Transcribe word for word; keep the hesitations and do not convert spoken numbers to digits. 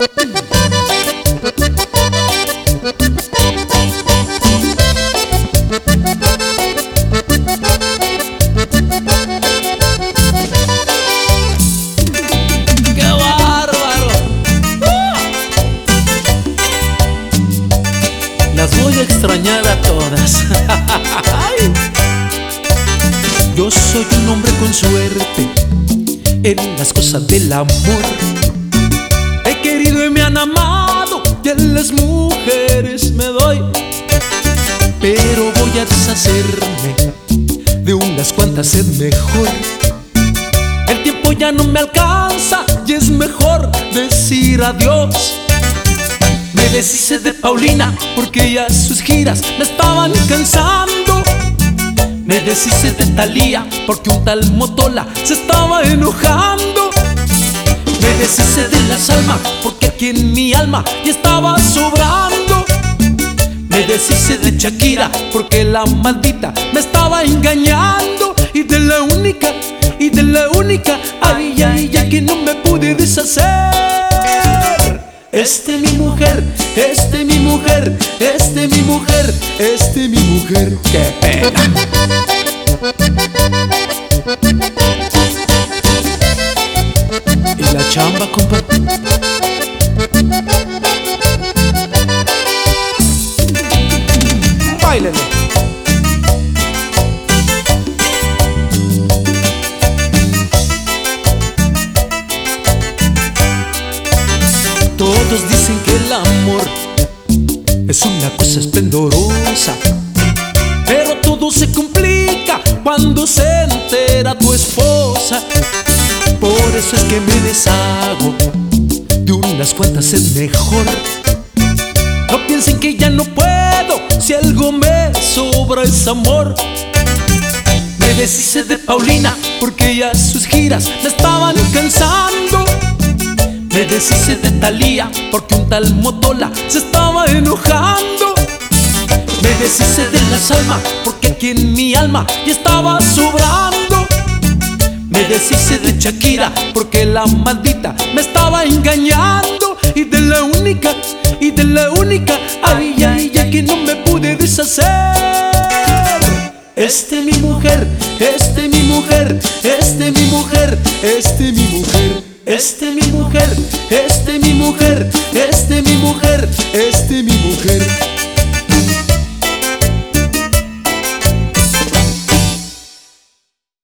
¡Qué bárbaro! ¡Uh! Las voy a extrañar a todas. Yo soy un hombre con suerte en las cosas del amor. He querido y me han amado, y a las mujeres me doy. Pero voy a deshacerme de unas cuantas, es mejor. El tiempo ya no me alcanza y es mejor decir adiós. Me deshice de Paulina porque ya sus giras me estaban cansando. Me deshice de Thalía porque un tal Motola se estaba enojando. Me deshice de la Salma porque aquí en mi alma ya estaba sobrando. Me deshice de Shakira porque la maldita me estaba engañando. Y de la única, y de la única, ay, ay, ay, que no me pude deshacer. Este mi mujer, este mi mujer, este mi mujer, este mi mujer. ¡Qué pena! Y la chamba, compa. Báilele. Todos dicen que el amor es una cosa esplendorosa, pero todo se complica cuando se entera tu esposa. Por eso es que me deshago de unas cuantas, es mejor. No piensen que ya no puedo, si algo me sobra es amor. Me deshice de Paulina porque ya sus giras me estaban cansando. Me deshice de Thalía porque un tal Motola se estaba enojando. Me deshice de la Salma porque aquí en mi alma ya estaba sobrando. Me deshice de Shakira porque la maldita me estaba engañando. Y de la única, y de la única, ay, ay, ay, que no me pude deshacer. Este mi mujer, este mi mujer, este mi mujer, este mi mujer. Este mi mujer, este mi mujer, este mi mujer, este